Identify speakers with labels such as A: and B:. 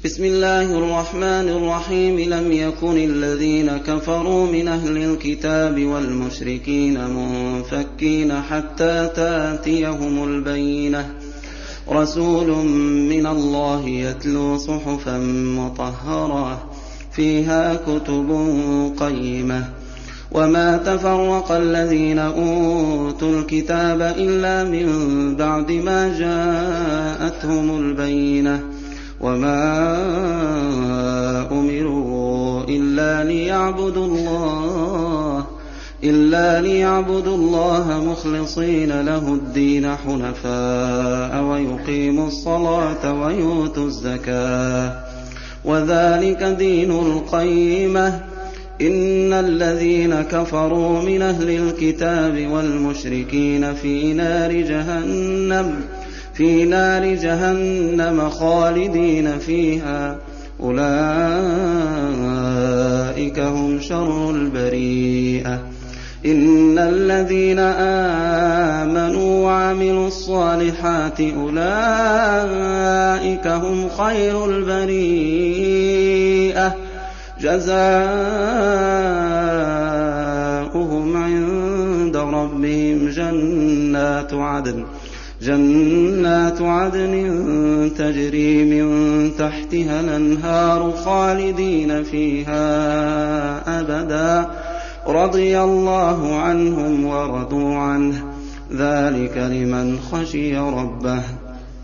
A: بسم الله الرحمن الرحيم لم يكن الذين كفروا من أهل الكتاب والمشركين منفكين حتى تأتيهم البينة رسول من الله يتلو صحفا مطهرة فيها كتب قيمة وما تفرق الذين أوتوا الكتاب إلا من بعد ما جاءتهم البينة وما أمروا إلا ليعبدوا الله مخلصين له الدين حنفاء ويقيموا الصلاة ويؤتوا الزكاة وذلك دين القيمة إن الذين كفروا من أهل الكتاب والمشركين في نار جهنم خالدين فيها أولئك هم شر البريئة إن الذين آمنوا وعملوا الصالحات أولئك هم خير البريئة جزاؤهم عند ربهم جنات عدن تجري من تحتها الأنهار خالدين فيها أبدا رضي الله عنهم ورضوا عنه ذلك لمن خشي ربه